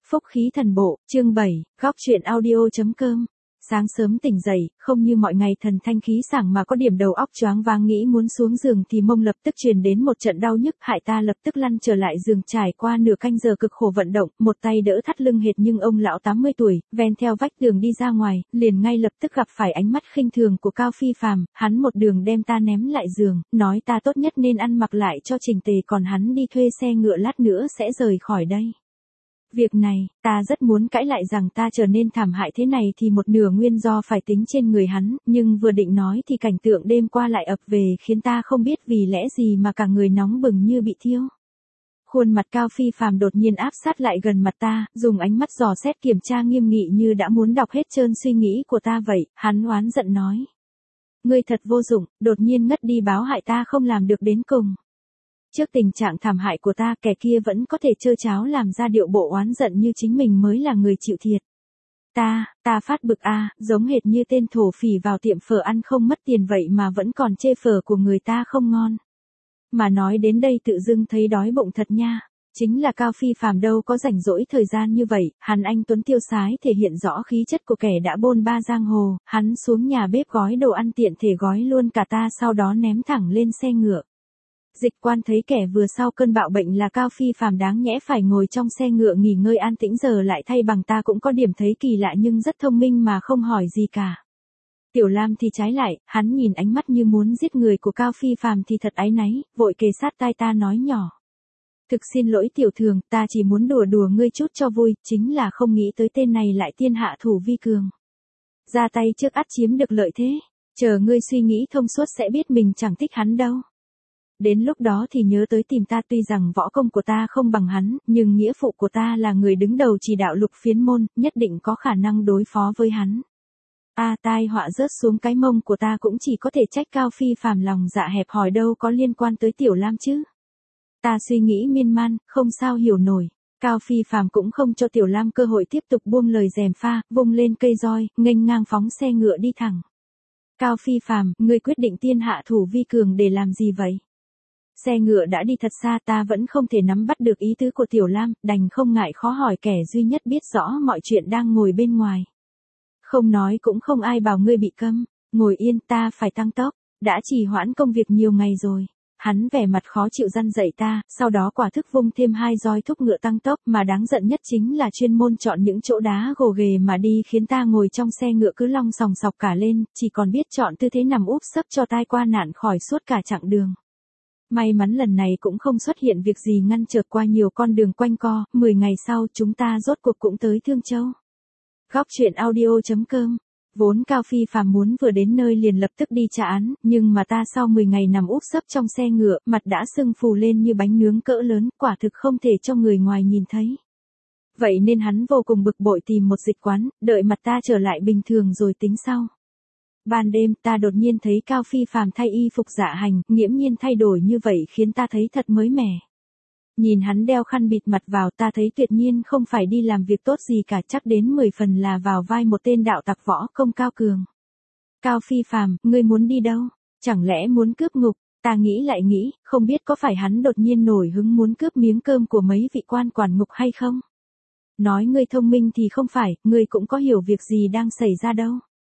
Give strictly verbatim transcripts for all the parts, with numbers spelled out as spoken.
Phúc khí thần bộ, chương bảy, góc truyện audio.com. Sáng sớm tỉnh dậy, không như mọi ngày thần thanh khí sảng mà có điểm đầu óc choáng váng nghĩ muốn xuống giường thì mông lập tức truyền đến một trận đau nhức, hại ta lập tức lăn trở lại giường trải qua nửa canh giờ cực khổ vận động, một tay đỡ thắt lưng hệt nhưng ông lão tám mươi tuổi, ven theo vách tường đi ra ngoài, liền ngay lập tức gặp phải ánh mắt khinh thường của Cao Phi Phàm, hắn một đường đem ta ném lại giường, nói ta tốt nhất nên ăn mặc lại cho chỉnh tề còn hắn đi thuê xe ngựa lát nữa sẽ rời khỏi đây. Việc này, ta rất muốn cãi lại rằng ta trở nên thảm hại thế này thì một nửa nguyên do phải tính trên người hắn, nhưng vừa định nói thì cảnh tượng đêm qua lại ập về khiến ta không biết vì lẽ gì mà cả người nóng bừng như bị thiêu. Khuôn mặt Cao Phi Phàm đột nhiên áp sát lại gần mặt ta, dùng ánh mắt dò xét kiểm tra nghiêm nghị như đã muốn đọc hết trơn suy nghĩ của ta vậy, hắn oán giận nói. Ngươi thật vô dụng, đột nhiên ngất đi báo hại ta không làm được đến cùng. Trước tình trạng thảm hại của ta, kẻ kia vẫn có thể trơ cháo làm ra điệu bộ oán giận như chính mình mới là người chịu thiệt. Ta, ta phát bực a, à, giống hệt như tên thổ phỉ vào tiệm phở ăn không mất tiền vậy mà vẫn còn chê phở của người ta không ngon. Mà nói đến đây tự dưng thấy đói bụng thật nha. Chính là Cao Phi Phàm đâu có rảnh rỗi thời gian như vậy, hắn anh tuấn tiêu sái thể hiện rõ khí chất của kẻ đã bôn ba giang hồ, hắn xuống nhà bếp gói đồ ăn tiện thể gói luôn cả ta sau đó ném thẳng lên xe ngựa. Dịch quan thấy kẻ vừa sau cơn bạo bệnh là Cao Phi Phàm đáng nhẽ phải ngồi trong xe ngựa nghỉ ngơi an tĩnh giờ lại thay bằng ta cũng có điểm thấy kỳ lạ nhưng rất thông minh mà không hỏi gì cả. Tiểu Lam thì trái lại, hắn nhìn ánh mắt như muốn giết người của Cao Phi Phàm thì thật áy náy, vội kề sát tai ta nói nhỏ. Thực xin lỗi tiểu thường, ta chỉ muốn đùa đùa ngươi chút cho vui, chính là không nghĩ tới tên này lại tiên hạ thủ vi cường. Ra tay trước ắt chiếm được lợi thế, chờ ngươi suy nghĩ thông suốt sẽ biết mình chẳng thích hắn đâu. Đến lúc đó thì nhớ tới tìm ta, tuy rằng võ công của ta không bằng hắn, nhưng nghĩa phụ của ta là người đứng đầu chỉ đạo Lục Phiến môn, nhất định có khả năng đối phó với hắn. A à, tai họa rớt xuống cái mông của ta cũng chỉ có thể trách Cao Phi Phàm lòng dạ hẹp hòi đâu có liên quan tới Tiểu Lam chứ. Ta suy nghĩ miên man, không sao hiểu nổi. Cao Phi Phàm cũng không cho Tiểu Lam cơ hội tiếp tục buông lời gièm pha, vung lên cây roi, nghênh ngang phóng xe ngựa đi thẳng. Cao Phi Phàm, ngươi quyết định tiên hạ thủ vi cường để làm gì vậy? Xe ngựa đã đi thật xa, ta vẫn không thể nắm bắt được ý tứ của Tiểu Lam, đành không ngại khó hỏi kẻ duy nhất biết rõ mọi chuyện đang ngồi bên ngoài. Không nói cũng không ai bảo ngươi bị câm, ngồi yên, ta phải tăng tốc, đã trì hoãn công việc nhiều ngày rồi. Hắn vẻ mặt khó chịu răn dạy ta, sau đó quả thức vung thêm hai roi thúc ngựa tăng tốc, mà đáng giận nhất chính là chuyên môn chọn những chỗ đá gồ ghề mà đi khiến ta ngồi trong xe ngựa cứ long sòng sọc cả lên, chỉ còn biết chọn tư thế nằm úp sấp cho tai qua nạn khỏi suốt cả chặng đường. May mắn lần này cũng không xuất hiện việc gì ngăn trở qua nhiều con đường quanh co, mười ngày sau chúng ta rốt cuộc cũng tới Thương Châu. Góc truyện audio.com. Vốn Cao Phi Phàm muốn vừa đến nơi liền lập tức đi trả án, nhưng mà ta sau mười ngày nằm úp sấp trong xe ngựa, mặt đã sưng phù lên như bánh nướng cỡ lớn, quả thực không thể cho người ngoài nhìn thấy. Vậy nên hắn vô cùng bực bội tìm một dịch quán, đợi mặt ta trở lại bình thường rồi tính sau. Ban đêm ta đột nhiên thấy Cao Phi Phàm thay y phục dạ hành, nghiễm nhiên thay đổi như vậy khiến ta thấy thật mới mẻ. Nhìn hắn đeo khăn bịt mặt vào ta thấy tuyệt nhiên không phải đi làm việc tốt gì cả, chắc đến mười phần là vào vai một tên đạo tặc võ công cao cường. Cao Phi Phàm, ngươi muốn đi đâu? Chẳng lẽ muốn cướp ngục? Ta nghĩ lại nghĩ, không biết có phải hắn đột nhiên nổi hứng muốn cướp miếng cơm của mấy vị quan quản ngục hay không? Nói ngươi thông minh thì không phải, ngươi cũng có hiểu việc gì đang xảy ra đâu.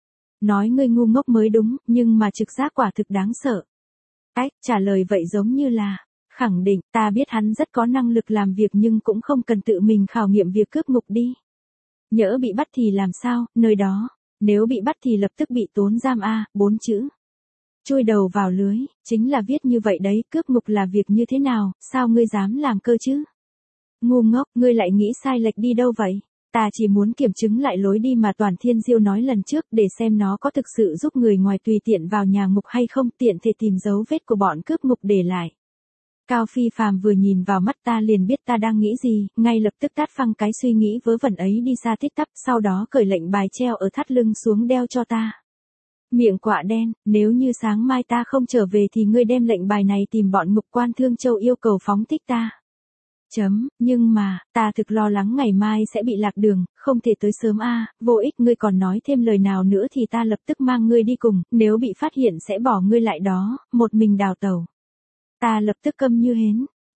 Nói ngươi ngu ngốc mới đúng, nhưng mà trực giác quả thực đáng sợ. Ách, trả lời vậy giống như là, khẳng định, ta biết hắn rất có năng lực làm việc nhưng cũng không cần tự mình khảo nghiệm việc cướp ngục đi. Nhỡ bị bắt thì làm sao, nơi đó, nếu bị bắt thì lập tức bị tốn giam a, bốn chữ. Chui đầu vào lưới, chính là viết như vậy đấy, cướp ngục là việc như thế nào, sao ngươi dám làm cơ chứ? Ngu ngốc, ngươi lại nghĩ sai lệch đi đâu vậy? Ta chỉ muốn kiểm chứng lại lối đi mà Toàn Thiên Diêu nói lần trước để xem nó có thực sự giúp người ngoài tùy tiện vào nhà ngục hay không, tiện thể tìm dấu vết của bọn cướp ngục để lại. Cao Phi Phàm vừa nhìn vào mắt ta liền biết ta đang nghĩ gì, ngay lập tức tát phăng cái suy nghĩ vớ vẩn ấy đi xa tít tắp, sau đó cởi lệnh bài treo ở thắt lưng xuống đeo cho ta. Miệng quạ đen, nếu như sáng mai ta không trở về thì ngươi đem lệnh bài này tìm bọn ngục quan Thương Châu yêu cầu phóng thích ta. Chấm, nhưng mà, ta thực lo lắng ngày mai sẽ bị lạc đường, không thể tới sớm a, à, vô ích ngươi còn nói thêm lời nào nữa thì ta lập tức mang ngươi đi cùng, nếu bị phát hiện sẽ bỏ ngươi lại đó, một mình đào tẩu. Ta lập tức câm như hến,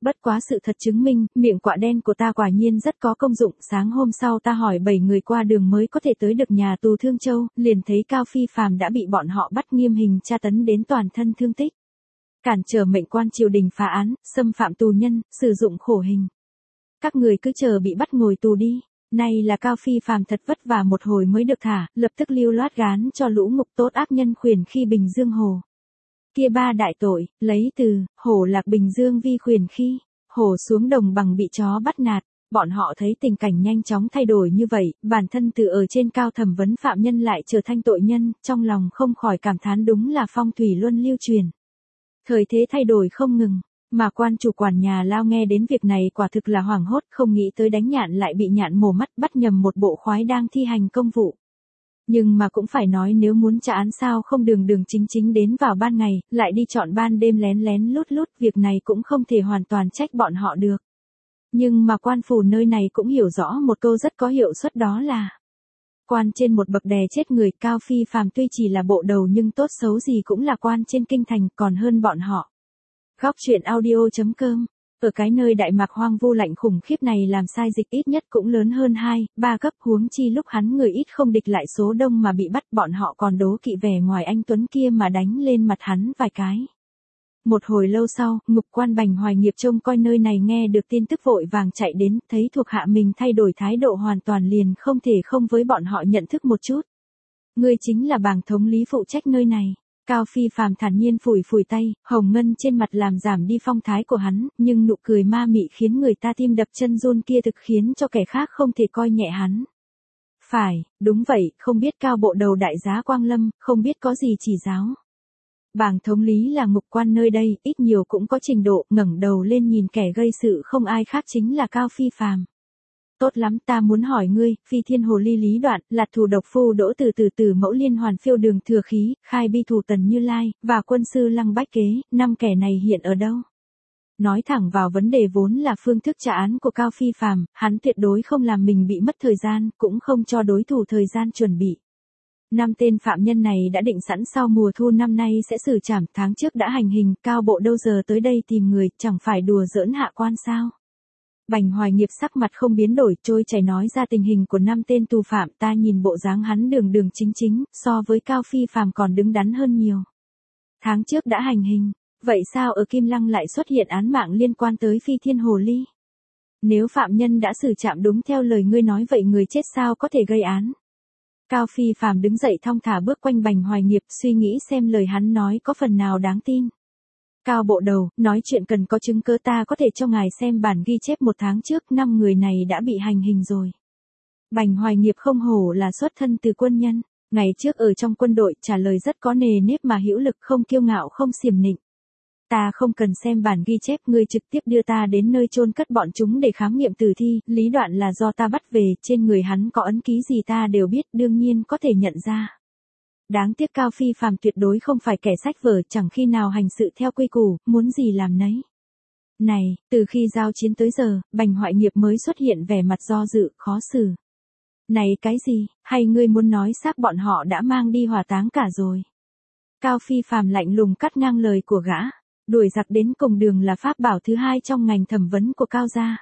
Bất quá sự thật chứng minh, miệng quạ đen của ta quả nhiên rất có công dụng. Sáng hôm sau ta hỏi bảy người qua đường mới có thể tới được nhà tù Thương Châu, liền thấy Cao Phi Phàm đã bị bọn họ bắt nghiêm hình tra tấn đến toàn thân thương tích. Cản trở mệnh quan triều đình phá án, xâm phạm tù nhân, sử dụng khổ hình. Các người cứ chờ bị bắt ngồi tù đi. Nay là Cao Phi Phàm thật vất vả một hồi mới được thả, lập tức lưu loát gán cho lũ ngục tốt ác nhân khuyển khi Bình Dương Hồ. Kia ba đại tội, lấy từ, hổ lạc Bình Dương vi khuyển khi, hổ xuống đồng bằng bị chó bắt nạt. Bọn họ thấy tình cảnh nhanh chóng thay đổi như vậy, bản thân từ ở trên cao thẩm vấn phạm nhân lại trở thành tội nhân, trong lòng không khỏi cảm thán đúng là phong thủy luân lưu truyền. Thời thế thay đổi không ngừng, mà quan chủ quản nhà lao nghe đến việc này quả thực là hoảng hốt, không nghĩ tới đánh nhạn lại bị nhạn mổ mắt, bắt nhầm một bộ khoái đang thi hành công vụ. Nhưng mà cũng phải nói nếu muốn trả án sao không đường đường chính chính đến vào ban ngày, lại đi chọn ban đêm lén lén lút lút, việc này cũng không thể hoàn toàn trách bọn họ được. Nhưng mà quan phủ nơi này cũng hiểu rõ một câu rất có hiệu suất, đó là quan trên một bậc đè chết người. Cao Phi Phàm tuy chỉ là bộ đầu nhưng tốt xấu gì cũng là quan trên kinh thành, còn hơn bọn họ. Góc truyện audio chấm com. Ở cái nơi Đại Mạc hoang vu lạnh khủng khiếp này làm sai dịch ít nhất cũng lớn hơn hai, ba cấp, huống chi lúc hắn người ít không địch lại số đông mà bị bắt, bọn họ còn đố kỵ vẻ ngoài anh tuấn kia mà đánh lên mặt hắn vài cái. Một hồi lâu sau, ngục quan Bành Hoài Nghiệp trông coi nơi này nghe được tin tức vội vàng chạy đến, thấy thuộc hạ mình thay đổi thái độ hoàn toàn liền không thể không với bọn họ nhận thức một chút. Ngươi chính là bàng thống lý phụ trách nơi này. Cao Phi Phàm thản nhiên phủi phủi tay, hồng ngân trên mặt làm giảm đi phong thái của hắn, nhưng nụ cười ma mị khiến người ta tim đập chân run kia thực khiến cho kẻ khác không thể coi nhẹ hắn. Phải, đúng vậy, không biết Cao bộ đầu đại giá Quang Lâm, không biết có gì chỉ giáo. Bàng thống lý là ngục quan nơi đây, ít nhiều cũng có trình độ, ngẩng đầu lên nhìn kẻ gây sự không ai khác chính là Cao Phi Phàm. Tốt lắm, ta muốn hỏi ngươi, Phi Thiên Hồ Ly Lý Đoạn, Lạt Thù Độc Phu Đỗ Từ Từ Tử Mẫu Liên Hoàn Phiêu Đường Thừa Khí, Khai Bi Thủ Tần Như Lai, và quân sư Lăng Bách Kế, năm kẻ này hiện ở đâu? Nói thẳng vào vấn đề vốn là phương thức trả án của Cao Phi Phàm, hắn tuyệt đối không làm mình bị mất thời gian, cũng không cho đối thủ thời gian chuẩn bị. Năm tên phạm nhân này đã định sẵn sau mùa thu năm nay sẽ xử trảm, tháng trước đã hành hình, Cao bộ đâu giờ tới đây tìm người, chẳng phải đùa giỡn hạ quan sao? Bành Hoài Nghiệp sắc mặt không biến đổi, trôi chảy nói ra tình hình của năm tên tù phạm. Ta nhìn bộ dáng hắn đường đường chính chính, so với Cao Phi Phàm còn đứng đắn hơn nhiều. Tháng trước đã hành hình, vậy sao ở Kim Lăng lại xuất hiện án mạng liên quan tới Phi Thiên Hồ Ly? Nếu phạm nhân đã xử trảm đúng theo lời ngươi nói vậy người chết sao có thể gây án? Cao Phi Phàm đứng dậy thong thả bước quanh Bành Hoài Nghiệp, suy nghĩ xem lời hắn nói có phần nào đáng tin. Cao bộ đầu, nói chuyện cần có chứng cứ, ta có thể cho ngài xem bản ghi chép một tháng trước, năm người này đã bị hành hình rồi. Bành Hoài Nghiệp không hổ là xuất thân từ quân nhân, ngày trước ở trong quân đội trả lời rất có nề nếp mà hữu lực, không kiêu ngạo không xiềm nịnh. Ta không cần xem bản ghi chép, ngươi trực tiếp đưa ta đến nơi chôn cất bọn chúng để khám nghiệm tử thi. Lý Đoạn là do ta bắt về, trên người hắn có ấn ký gì ta đều biết, đương nhiên có thể nhận ra. Đáng tiếc Cao Phi Phàm tuyệt đối không phải kẻ sách vở, chẳng khi nào hành sự theo quy củ, muốn gì làm nấy. Này, từ khi giao chiến tới giờ, Bành Hoại Nghiệp mới xuất hiện vẻ mặt do dự, khó xử. Này cái gì, hay ngươi muốn nói xác bọn họ đã mang đi hỏa táng cả rồi? Cao Phi Phàm lạnh lùng cắt ngang lời của gã. Đuổi giặc đến cùng đường là pháp bảo thứ hai trong ngành thẩm vấn của Cao gia.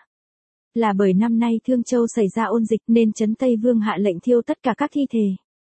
Là bởi năm nay Thương Châu xảy ra ôn dịch nên Trấn Tây Vương hạ lệnh thiêu tất cả các thi thể.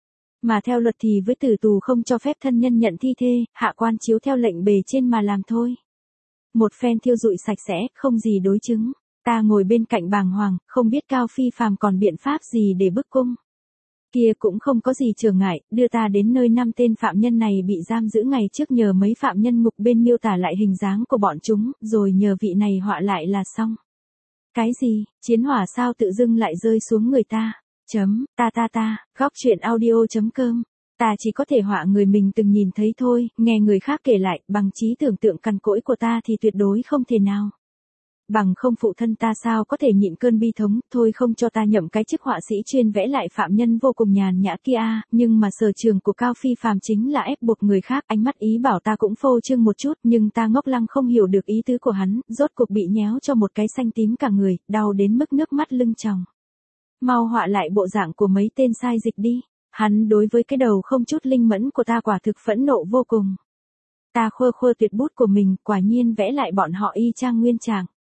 Mà theo luật thì với tử tù không cho phép thân nhân nhận thi thể, hạ quan chiếu theo lệnh bề trên mà làm thôi. Một phen thiêu rụi sạch sẽ, không gì đối chứng. Ta ngồi bên cạnh bàng hoàng, không biết Cao Phi Phàm còn biện pháp gì để bức cung. Kia cũng không có gì trở ngại, đưa ta đến nơi năm tên phạm nhân này bị giam giữ ngày trước, nhờ mấy phạm nhân ngục bên miêu tả lại hình dáng của bọn chúng, rồi nhờ vị này họa lại là xong. Cái gì, chiến hỏa sao tự dưng lại rơi xuống người ta? Chấm, ta ta ta, góc truyện audio chấm com. Ta chỉ có thể họa người mình từng nhìn thấy thôi, nghe người khác kể lại, bằng trí tưởng tượng cằn cỗi của ta thì tuyệt đối không thể nào. Bằng không phụ thân ta sao có thể nhịn cơn bi thống, thôi không cho ta nhậm cái chức họa sĩ chuyên vẽ lại phạm nhân vô cùng nhàn nhã kia, nhưng mà sở trường của Cao Phi Phàm chính là ép buộc người khác, ánh mắt ý bảo ta cũng phô trương một chút, nhưng ta ngốc lăng không hiểu được ý tứ của hắn, rốt cuộc bị nhéo cho một cái xanh tím cả người, đau đến mức nước mắt lưng tròng. Mau họa lại bộ dạng của mấy tên sai dịch đi, hắn đối với cái đầu không chút linh mẫn của ta quả thực phẫn nộ vô cùng. Ta khơ khơ tuyệt bút của mình, quả nhiên vẽ lại bọn họ y chang nguyên trạng.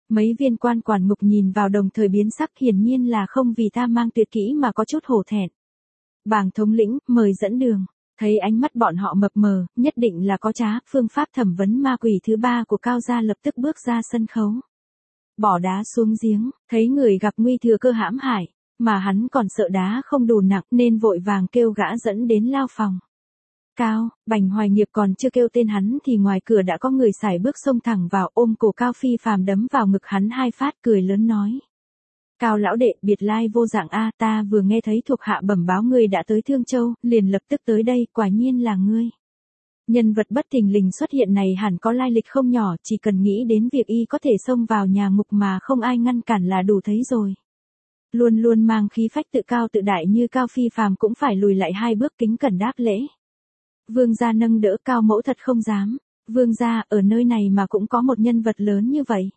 Mấy viên quan quản ngục nhìn vào đồng thời biến sắc, hiển nhiên là không vì ta mang tuyệt kỹ mà có chút hổ thẹn. Bàng thống lĩnh, mời dẫn đường. Thấy ánh mắt bọn họ mập mờ, nhất định là có trá, phương pháp thẩm vấn ma quỷ thứ ba của Cao gia lập tức bước ra sân khấu. Bỏ đá xuống giếng, thấy người gặp nguy thừa cơ hãm hại, mà hắn còn sợ đá không đủ nặng nên vội vàng kêu gã dẫn đến lao phòng. Cao, Bành Hoài Nghiệp còn chưa kêu tên hắn thì ngoài cửa đã có người sải bước xông thẳng vào, ôm cổ Cao Phi Phàm đấm vào ngực hắn hai phát, cười lớn nói. Cao lão đệ, biệt lai vô dạng a, ta vừa nghe thấy thuộc hạ bẩm báo ngươi đã tới Thương Châu, liền lập tức tới đây, quả nhiên là ngươi. Nhân vật bất thình lình xuất hiện này hẳn có lai lịch không nhỏ, chỉ cần nghĩ đến việc y có thể xông vào nhà ngục mà không ai ngăn cản là đủ thấy rồi. Luôn luôn mang khí phách tự cao tự đại như Cao Phi Phàm cũng phải lùi lại hai bước kính cẩn đáp lễ. Vương gia nâng đỡ, Cao mẫu thật không dám. Vương gia, ở nơi này mà cũng có một nhân vật lớn như vậy.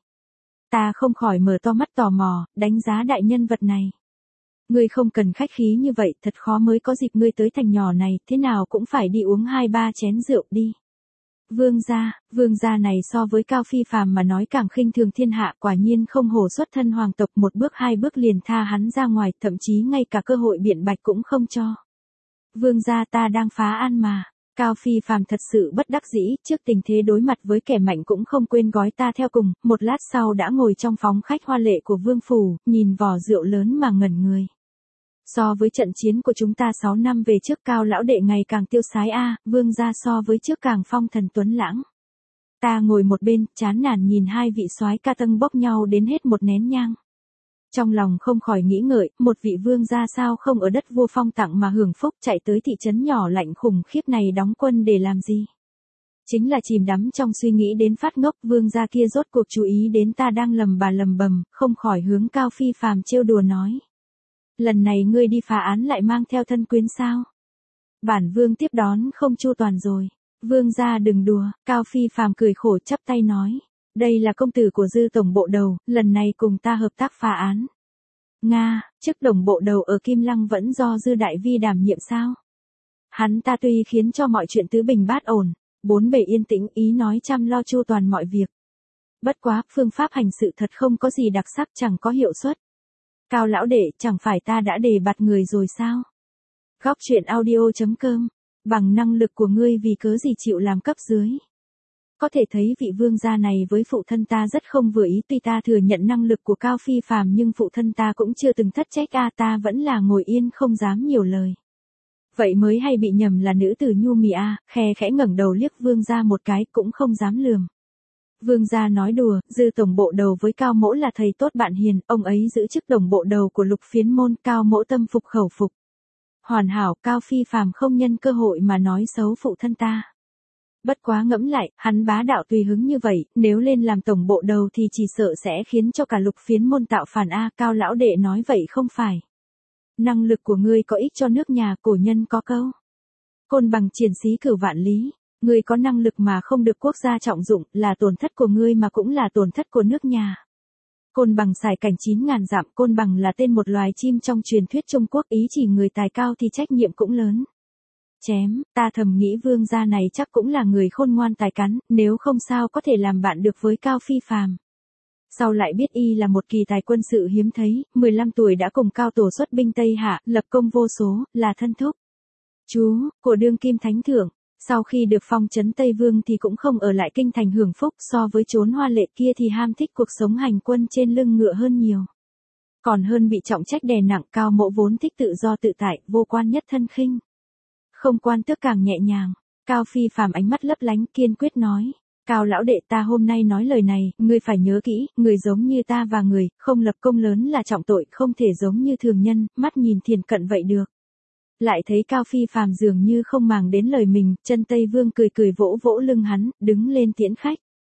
Ta không khỏi mở to mắt tò mò, đánh giá đại nhân vật này. Ngươi không cần khách khí như vậy, thật khó mới có dịp ngươi tới thành nhỏ này, thế nào cũng phải đi uống hai ba chén rượu đi. Vương gia, vương gia này so với Cao Phi Phàm mà nói càng khinh thường thiên hạ, quả nhiên không hổ xuất thân hoàng tộc, một bước hai bước liền tha hắn ra ngoài, thậm chí ngay cả cơ hội biện bạch cũng không cho. Vương gia, ta đang phá an mà. Cao Phi Phàm thật sự bất đắc dĩ, trước tình thế đối mặt với kẻ mạnh cũng không quên gói ta theo cùng, một lát sau đã ngồi trong phòng khách hoa lệ của vương phủ, nhìn vò rượu lớn mà ngẩn người. So với trận chiến của chúng ta sáu năm về trước, Cao lão đệ ngày càng tiêu sái a, vương gia so với trước càng phong thần tuấn lãng. Ta ngồi một bên, chán nản nhìn hai vị soái ca tâng bốc nhau đến hết một nén nhang. Trong lòng không khỏi nghĩ ngợi, một vị vương gia sao không ở đất vua phong tặng mà hưởng phúc, chạy tới thị trấn nhỏ lạnh khủng khiếp này đóng quân để làm gì? Chính là chìm đắm trong suy nghĩ đến phát ngốc, vương gia kia rốt cuộc chú ý đến ta đang lầm bà lầm bầm, không khỏi hướng Cao Phi Phàm trêu đùa nói. Lần này ngươi đi phá án lại mang theo thân quyến sao? Bản vương tiếp đón không chu toàn rồi. Vương gia đừng đùa, Cao Phi Phàm cười khổ chắp tay nói. Đây là công tử của Dư tổng bộ đầu, lần này cùng ta hợp tác phá án. Nga, chức đồng bộ đầu ở Kim Lăng vẫn do Dư đại vi đảm nhiệm sao? Hắn ta tuy khiến cho mọi chuyện tứ bình bát ổn, bốn bề yên tĩnh, ý nói chăm lo chu toàn mọi việc. Bất quá, phương pháp hành sự thật không có gì đặc sắc, chẳng có hiệu suất. Cao lão đệ, chẳng phải ta đã đề bạt người rồi sao? Góc truyện audio chấm com, bằng năng lực của ngươi vì cớ gì chịu làm cấp dưới? Có thể thấy vị vương gia này với phụ thân ta rất không vừa ý, tuy ta thừa nhận năng lực của Cao Phi Phàm nhưng phụ thân ta cũng chưa từng thất trách a, ta vẫn là ngồi yên không dám nhiều lời. Vậy mới hay bị nhầm là nữ tử nhu mì a, khe khẽ ngẩng đầu liếc vương gia một cái cũng không dám lườm. Vương gia nói đùa, Dư tổng bộ đầu với Cao mỗ là thầy tốt bạn hiền, ông ấy giữ chức đồng bộ đầu của Lục Phiến môn, Cao mỗ tâm phục khẩu phục. Hoàn hảo, Cao Phi Phàm không nhân cơ hội mà nói xấu phụ thân ta. Bất quá ngẫm lại, hắn bá đạo tùy hứng như vậy, nếu lên làm tổng bộ đầu thì chỉ sợ sẽ khiến cho cả Lục Phiến môn tạo phản a, Cao lão đệ nói vậy không phải. Năng lực của ngươi có ích cho nước nhà, cổ nhân có câu. Côn bằng triển xí cửu vạn lý, ngươi có năng lực mà không được quốc gia trọng dụng, là tổn thất của ngươi mà cũng là tổn thất của nước nhà. Côn bằng xài cảnh chín ngàn dặm, côn bằng là tên một loài chim trong truyền thuyết Trung Quốc, ý chỉ người tài cao thì trách nhiệm cũng lớn. Chém, ta thầm nghĩ vương gia này chắc cũng là người khôn ngoan tài cán, nếu không sao có thể làm bạn được với Cao Phi Phàm. Sau lại biết y là một kỳ tài quân sự hiếm thấy, mười lăm tuổi đã cùng Cao tổ xuất binh Tây Hạ, lập công vô số, là thân thúc. Chú, của đương kim thánh thượng, sau khi được phong trấn Tây Vương thì cũng không ở lại kinh thành hưởng phúc, so với trốn hoa lệ kia thì ham thích cuộc sống hành quân trên lưng ngựa hơn nhiều. Còn hơn bị trọng trách đè nặng, Cao mộ vốn thích tự do tự tại, vô quan nhất thân khinh. Không quan tước càng nhẹ nhàng. Cao Phi Phàm ánh mắt lấp lánh kiên quyết nói. Cao lão đệ, ta hôm nay nói lời này, ngươi phải nhớ kỹ, người giống như ta và người, không lập công lớn là trọng tội, không thể giống như thường nhân, mắt nhìn thiền cận vậy được. Lại thấy Cao Phi Phàm dường như không màng đến lời mình, chân Tây Vương cười cười vỗ vỗ lưng hắn, đứng lên tiễn khách.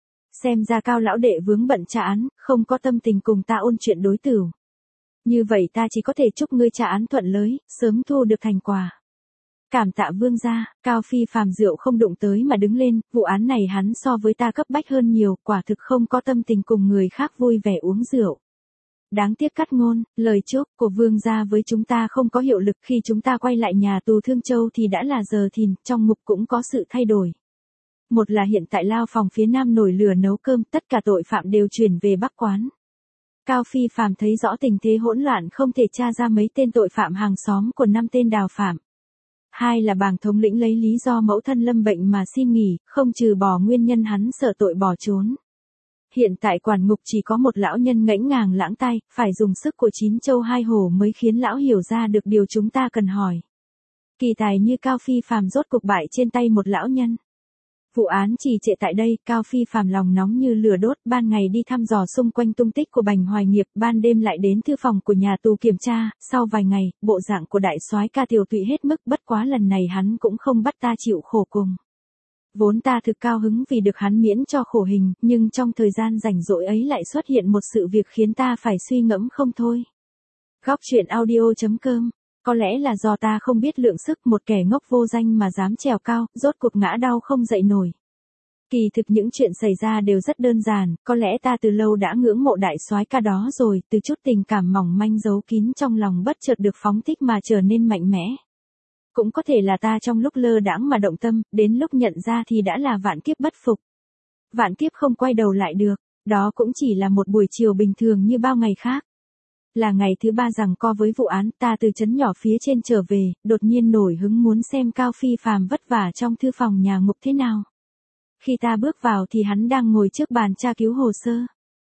Xem ra Cao lão đệ vướng bận tra án, không có tâm tình cùng ta ôn chuyện đối tử. Như vậy ta chỉ có thể chúc ngươi tra án thuận lợi, sớm thu được thành quả. Cảm tạ vương gia. Cao Phi Phàm rượu không đụng tới mà đứng lên, vụ án này hắn so với ta cấp bách hơn nhiều, quả thực không có tâm tình cùng người khác vui vẻ uống rượu. Đáng tiếc cắt ngôn, lời chúc của vương gia với chúng ta không có hiệu lực, khi chúng ta quay lại nhà tù Thương Châu thì đã là giờ thìn, trong ngục cũng có sự thay đổi. Một là hiện tại lao phòng phía Nam nổi lửa nấu cơm, tất cả tội phạm đều chuyển về Bắc quán. Cao Phi Phàm thấy rõ tình thế hỗn loạn không thể tra ra mấy tên tội phạm hàng xóm của năm tên đào phạm. Hai là bàng thống lĩnh lấy lý do mẫu thân lâm bệnh mà xin nghỉ, không trừ bỏ nguyên nhân hắn sợ tội bỏ trốn. Hiện tại quản ngục chỉ có một lão nhân ngãnh ngàng lãng tai, phải dùng sức của chín châu hai hổ mới khiến lão hiểu ra được điều chúng ta cần hỏi. Kỳ tài như Cao Phi Phàm rốt cục bại trên tay một lão nhân. Vụ án trì trệ tại đây, Cao Phi Phàm lòng nóng như lửa đốt, ban ngày đi thăm dò xung quanh tung tích của Bành Hoài Nghiệp, ban đêm lại đến thư phòng của nhà tù kiểm tra, sau vài ngày, bộ dạng của đại soái ca tiều tụy hết mức, bất quá lần này hắn cũng không bắt ta chịu khổ cùng. Vốn ta thực cao hứng vì được hắn miễn cho khổ hình, nhưng trong thời gian rảnh rỗi ấy lại xuất hiện một sự việc khiến ta phải suy ngẫm không thôi. Góc truyện audio chấm com. Có lẽ là do ta không biết lượng sức, một kẻ ngốc vô danh mà dám trèo cao, rốt cuộc ngã đau không dậy nổi. Kỳ thực những chuyện xảy ra đều rất đơn giản, có lẽ ta từ lâu đã ngưỡng mộ đại soái ca đó rồi, từ chút tình cảm mỏng manh giấu kín trong lòng bất chợt được phóng thích mà trở nên mạnh mẽ. Cũng có thể là ta trong lúc lơ đãng mà động tâm, đến lúc nhận ra thì đã là vạn kiếp bất phục. Vạn kiếp không quay đầu lại được, đó cũng chỉ là một buổi chiều bình thường như bao ngày khác. Là ngày thứ ba giằng co với vụ án, ta từ trấn nhỏ phía trên trở về, đột nhiên nổi hứng muốn xem Cao Phi Phàm vất vả trong thư phòng nhà ngục thế nào. Khi ta bước vào thì hắn đang ngồi trước bàn tra cứu hồ sơ.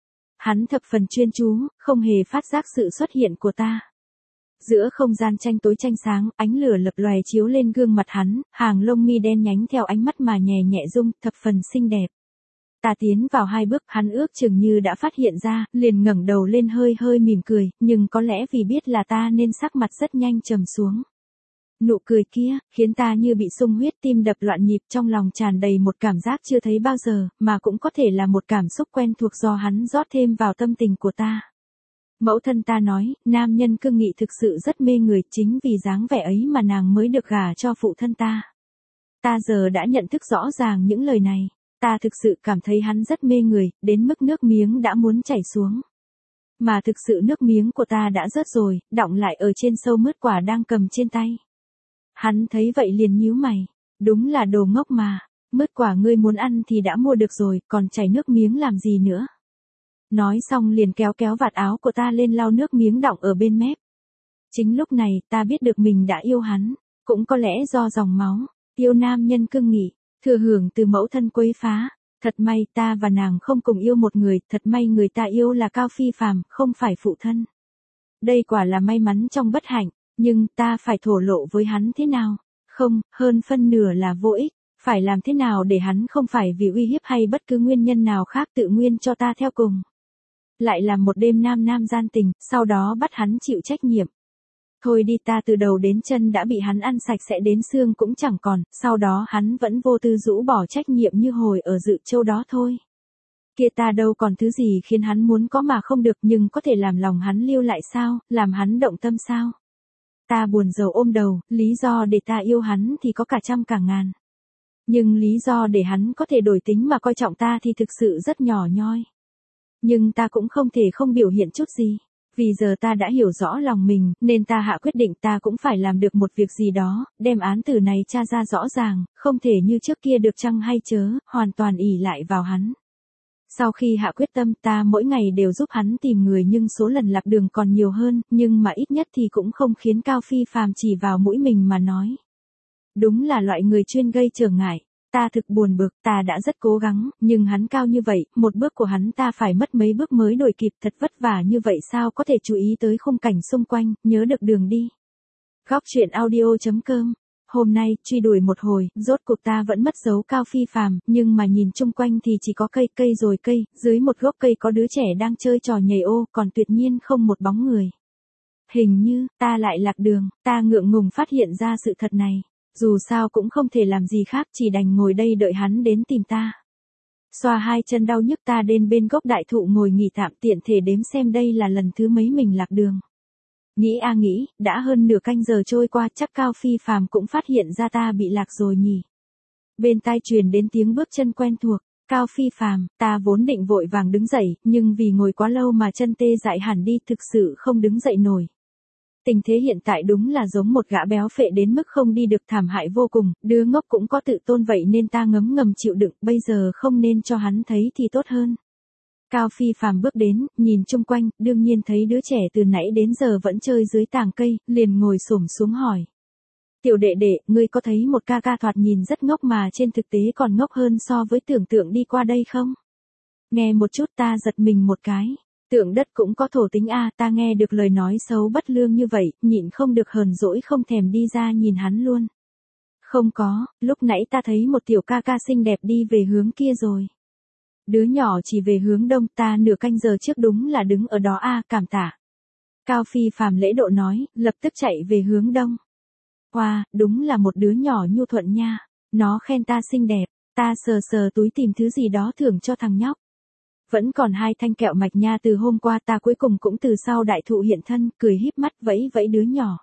Hắn thập phần chuyên chú, không hề phát giác sự xuất hiện của ta. Giữa không gian tranh tối tranh sáng, ánh lửa lập lòe chiếu lên gương mặt hắn, hàng lông mi đen nhánh theo ánh mắt mà nhẹ nhẹ rung, thập phần xinh đẹp. Ta tiến vào hai bước, hắn ước chừng như đã phát hiện ra, liền ngẩng đầu lên hơi hơi mỉm cười, nhưng có lẽ vì biết là ta nên sắc mặt rất nhanh trầm xuống. Nụ cười kia, khiến ta như bị xung huyết, tim đập loạn nhịp, trong lòng tràn đầy một cảm giác chưa thấy bao giờ, mà cũng có thể là một cảm xúc quen thuộc do hắn rót thêm vào tâm tình của ta. Mẫu thân ta nói, nam nhân cương nghị thực sự rất mê người, chính vì dáng vẻ ấy mà nàng mới được gả cho phụ thân ta. Ta giờ đã nhận thức rõ ràng những lời này. Ta thực sự cảm thấy hắn rất mê người, đến mức nước miếng đã muốn chảy xuống. Mà thực sự nước miếng của ta đã rớt rồi, đọng lại ở trên sâu mứt quả đang cầm trên tay. Hắn thấy vậy liền nhíu mày. Đúng là đồ ngốc mà, mứt quả ngươi muốn ăn thì đã mua được rồi, còn chảy nước miếng làm gì nữa. Nói xong liền kéo kéo vạt áo của ta lên lau nước miếng đọng ở bên mép. Chính lúc này ta biết được mình đã yêu hắn, cũng có lẽ do dòng máu, yêu nam nhân cương nghị. Thừa hưởng từ mẫu thân quấy phá, thật may ta và nàng không cùng yêu một người, thật may người ta yêu là Cao Phi Phàm, không phải phụ thân. Đây quả là may mắn trong bất hạnh, nhưng ta phải thổ lộ với hắn thế nào? Không, hơn phân nửa là vô ích, phải làm thế nào để hắn không phải vì uy hiếp hay bất cứ nguyên nhân nào khác tự nguyên cho ta theo cùng. Lại là một đêm nam nam gian tình, sau đó bắt hắn chịu trách nhiệm. Thôi đi, ta từ đầu đến chân đã bị hắn ăn sạch sẽ đến xương cũng chẳng còn, sau đó hắn vẫn vô tư rũ bỏ trách nhiệm như hồi ở Dự Châu đó thôi. Kia ta đâu còn thứ gì khiến hắn muốn có mà không được, nhưng có thể làm lòng hắn lưu lại sao, làm hắn động tâm sao. Ta buồn rầu ôm đầu, lý do để ta yêu hắn thì có cả trăm cả ngàn. Nhưng lý do để hắn có thể đổi tính mà coi trọng ta thì thực sự rất nhỏ nhoi. Nhưng ta cũng không thể không biểu hiện chút gì. Vì giờ ta đã hiểu rõ lòng mình, nên ta hạ quyết định ta cũng phải làm được một việc gì đó, đem án tử này tra ra rõ ràng, không thể như trước kia được chăng hay chớ, hoàn toàn ỷ lại vào hắn. Sau khi hạ quyết tâm, ta mỗi ngày đều giúp hắn tìm người, nhưng số lần lạc đường còn nhiều hơn, nhưng mà ít nhất thì cũng không khiến Cao Phi Phàm chỉ vào mũi mình mà nói. Đúng là loại người chuyên gây trở ngại. Ta thực buồn bực, ta đã rất cố gắng, nhưng hắn cao như vậy, một bước của hắn ta phải mất mấy bước mới đuổi kịp, thật vất vả như vậy sao có thể chú ý tới khung cảnh xung quanh, nhớ được đường đi. Góc truyện audio chấm com. Hôm nay, truy đuổi một hồi, rốt cuộc ta vẫn mất dấu Cao Phi Phàm, nhưng mà nhìn chung quanh thì chỉ có cây, cây rồi cây, dưới một gốc cây có đứa trẻ đang chơi trò nhảy ô, còn tuyệt nhiên không một bóng người. Hình như, ta lại lạc đường, ta ngượng ngùng phát hiện ra sự thật này. Dù sao cũng không thể làm gì khác, chỉ đành ngồi đây đợi hắn đến tìm ta. Xoa hai chân đau nhức, ta đến bên gốc đại thụ ngồi nghỉ tạm, tiện thể đếm xem đây là lần thứ mấy mình lạc đường. Nghĩ a nghĩ, đã hơn nửa canh giờ trôi qua, chắc Cao Phi Phàm cũng phát hiện ra ta bị lạc rồi nhỉ. Bên tai truyền đến tiếng bước chân quen thuộc. Cao Phi Phàm, ta vốn định vội vàng đứng dậy, nhưng vì ngồi quá lâu mà chân tê dại hẳn đi, thực sự không đứng dậy nổi. Tình thế hiện tại đúng là giống một gã béo phệ đến mức không đi được, thảm hại vô cùng, đứa ngốc cũng có tự tôn vậy nên ta ngấm ngầm chịu đựng, bây giờ không nên cho hắn thấy thì tốt hơn. Cao Phi Phàm bước đến, nhìn chung quanh, đương nhiên thấy đứa trẻ từ nãy đến giờ vẫn chơi dưới tàng cây, liền ngồi xổm xuống hỏi. Tiểu đệ đệ, ngươi có thấy một ca ca thoạt nhìn rất ngốc mà trên thực tế còn ngốc hơn so với tưởng tượng đi qua đây không? Nghe một chút ta giật mình một cái. Tượng đất cũng có thổ tính a, ta nghe được lời nói xấu bất lương như vậy, nhịn không được hờn dỗi không thèm đi ra nhìn hắn luôn. Không có, lúc nãy ta thấy một tiểu ca ca xinh đẹp đi về hướng kia rồi. Đứa nhỏ chỉ về hướng đông, ta nửa canh giờ trước đúng là đứng ở đó a, cảm tạ. Cao Phi Phàm lễ độ nói, lập tức chạy về hướng đông. Wow, đúng là một đứa nhỏ nhu thuận nha. Nó khen ta xinh đẹp, ta sờ sờ túi tìm thứ gì đó thưởng cho thằng nhóc. Vẫn còn hai thanh kẹo mạch nha, từ hôm qua ta cuối cùng cũng từ sau đại thụ hiện thân, cười híp mắt vẫy vẫy đứa nhỏ.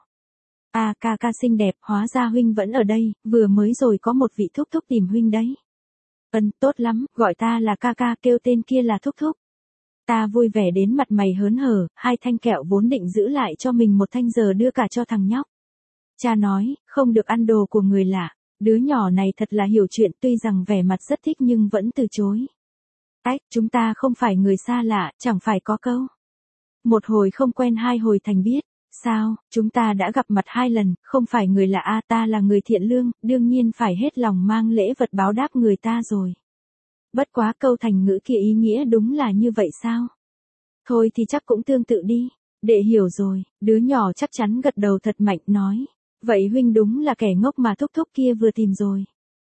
À, ca ca xinh đẹp, hóa ra huynh vẫn ở đây, vừa mới rồi có một vị thúc thúc tìm huynh đấy. Ân, tốt lắm, gọi ta là ca ca, kêu tên kia là thúc thúc. Ta vui vẻ đến mặt mày hớn hở, hai thanh kẹo vốn định giữ lại cho mình một thanh giờ đưa cả cho thằng nhóc. Cha nói, không được ăn đồ của người lạ, đứa nhỏ này thật là hiểu chuyện, tuy rằng vẻ mặt rất thích nhưng vẫn từ chối. Ách, chúng ta không phải người xa lạ, chẳng phải có câu. Một hồi không quen hai hồi thành biết, sao, chúng ta đã gặp mặt hai lần, không phải người lạ a, ta là người thiện lương, đương nhiên phải hết lòng mang lễ vật báo đáp người ta rồi. Bất quá câu thành ngữ kia ý nghĩa đúng là như vậy sao? Thôi thì chắc cũng tương tự đi, đệ hiểu rồi, đứa nhỏ chắc chắn gật đầu thật mạnh nói. Vậy huynh đúng là kẻ ngốc mà thúc thúc kia vừa tìm rồi.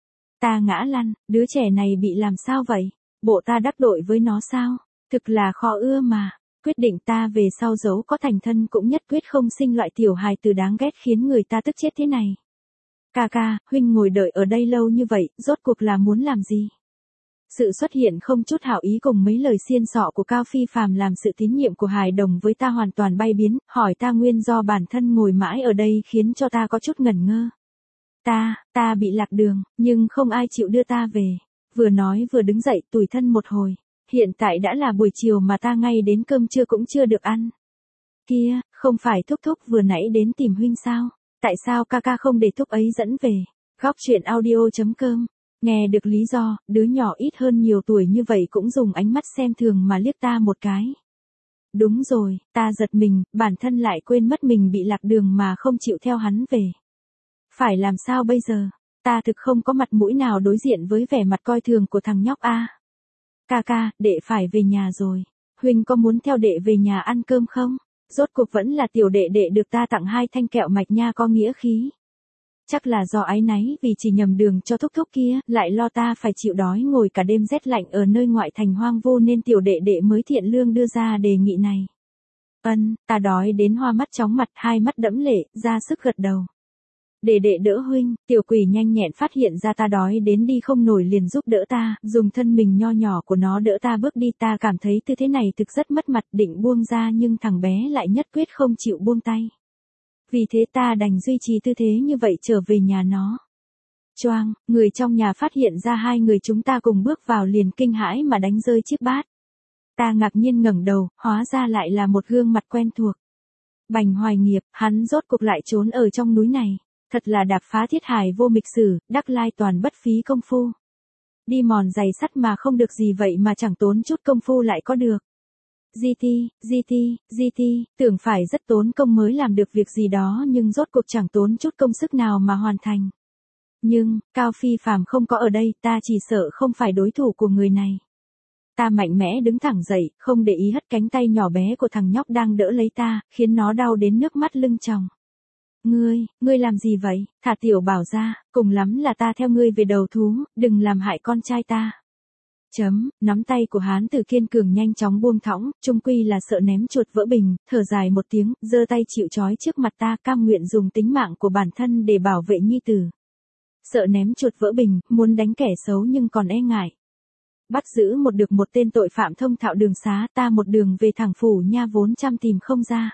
Ta ngã lăn, đứa trẻ này bị làm sao vậy? Bộ ta đắc tội với nó sao? Thực là khó ưa mà. Quyết định ta về sau dẫu có thành thân cũng nhất quyết không sinh loại tiểu hài từ đáng ghét khiến người ta tức chết thế này. Ca ca, huynh ngồi đợi ở đây lâu như vậy, rốt cuộc là muốn làm gì? Sự xuất hiện không chút hảo ý cùng mấy lời xiên xọ của Cao Phi Phàm làm sự tín nhiệm của hài đồng với ta hoàn toàn bay biến, hỏi ta nguyên do bản thân ngồi mãi ở đây khiến cho ta có chút ngẩn ngơ. Ta, ta bị lạc đường, nhưng không ai chịu đưa ta về. Vừa nói vừa đứng dậy tủi thân một hồi. Hiện tại đã là buổi chiều mà ta ngay đến cơm trưa cũng chưa được ăn. Kia, không phải thúc thúc vừa nãy đến tìm huynh sao? Tại sao ca ca không để thúc ấy dẫn về? Góc truyện audio chấm com. Nghe được lý do, đứa nhỏ ít hơn nhiều tuổi như vậy cũng dùng ánh mắt xem thường mà liếc ta một cái. Đúng rồi, ta giật mình, bản thân lại quên mất mình bị lạc đường mà không chịu theo hắn về. Phải làm sao bây giờ? Ta thực không có mặt mũi nào đối diện với vẻ mặt coi thường của thằng nhóc a. Ca ca, đệ phải về nhà rồi. Huynh có muốn theo đệ về nhà ăn cơm không? Rốt cuộc vẫn là tiểu đệ đệ được ta tặng hai thanh kẹo mạch nha có nghĩa khí. Chắc là do áy náy vì chỉ nhầm đường cho thúc thúc kia, lại lo ta phải chịu đói ngồi cả đêm rét lạnh ở nơi ngoại thành hoang vu nên tiểu đệ đệ mới thiện lương đưa ra đề nghị này. Ân, ta đói đến hoa mắt chóng mặt, hai mắt đẫm lệ, ra sức gật đầu. Để đệ đỡ huynh, tiểu quỷ nhanh nhẹn phát hiện ra ta đói đến đi không nổi liền giúp đỡ ta, dùng thân mình nho nhỏ của nó đỡ ta bước đi, ta cảm thấy tư thế này thực rất mất mặt, định buông ra nhưng thằng bé lại nhất quyết không chịu buông tay. Vì thế ta đành duy trì tư thế như vậy trở về nhà nó. Choang, người trong nhà phát hiện ra hai người chúng ta cùng bước vào liền kinh hãi mà đánh rơi chiếc bát. Ta ngạc nhiên ngẩng đầu, hóa ra lại là một gương mặt quen thuộc. Bành Hoài Nghiệp, hắn rốt cuộc lại trốn ở trong núi này. Thật là đạp phá thiết hải vô mịch sử, đắc lai toàn bất phí công phu. Đi mòn giày sắt mà không được gì vậy mà chẳng tốn chút công phu lại có được. giê tê, giê tê, giê tê, tưởng phải rất tốn công mới làm được việc gì đó nhưng rốt cuộc chẳng tốn chút công sức nào mà hoàn thành. Nhưng, Cao Phi Phàm không có ở đây, ta chỉ sợ không phải đối thủ của người này. Ta mạnh mẽ đứng thẳng dậy, không để ý hất cánh tay nhỏ bé của thằng nhóc đang đỡ lấy ta, khiến nó đau đến nước mắt lưng tròng. Ngươi, ngươi làm gì vậy? Thả tiểu bảo ra, cùng lắm là ta theo ngươi về đầu thú, đừng làm hại con trai ta. Chấm, nắm tay của hán tử kiên cường nhanh chóng buông thõng, chung quy là sợ ném chuột vỡ bình, thở dài một tiếng, giơ tay chịu trói trước mặt ta, cam nguyện dùng tính mạng của bản thân để bảo vệ nhi tử. Sợ ném chuột vỡ bình, muốn đánh kẻ xấu nhưng còn e ngại. Bắt giữ một được một tên tội phạm thông thạo đường xá, ta một đường về thẳng phủ nha vốn chăm tìm không ra.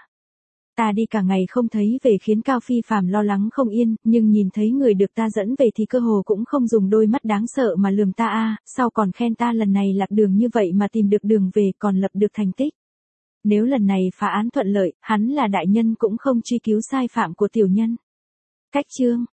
Ta đi cả ngày không thấy về khiến Cao Phi Phàm lo lắng không yên, nhưng nhìn thấy người được ta dẫn về thì cơ hồ cũng không dùng đôi mắt đáng sợ mà lườm ta a, sau còn khen ta lần này lạc đường như vậy mà tìm được đường về còn lập được thành tích. Nếu lần này phá án thuận lợi, hắn là đại nhân cũng không truy cứu sai phạm của tiểu nhân. Cách chương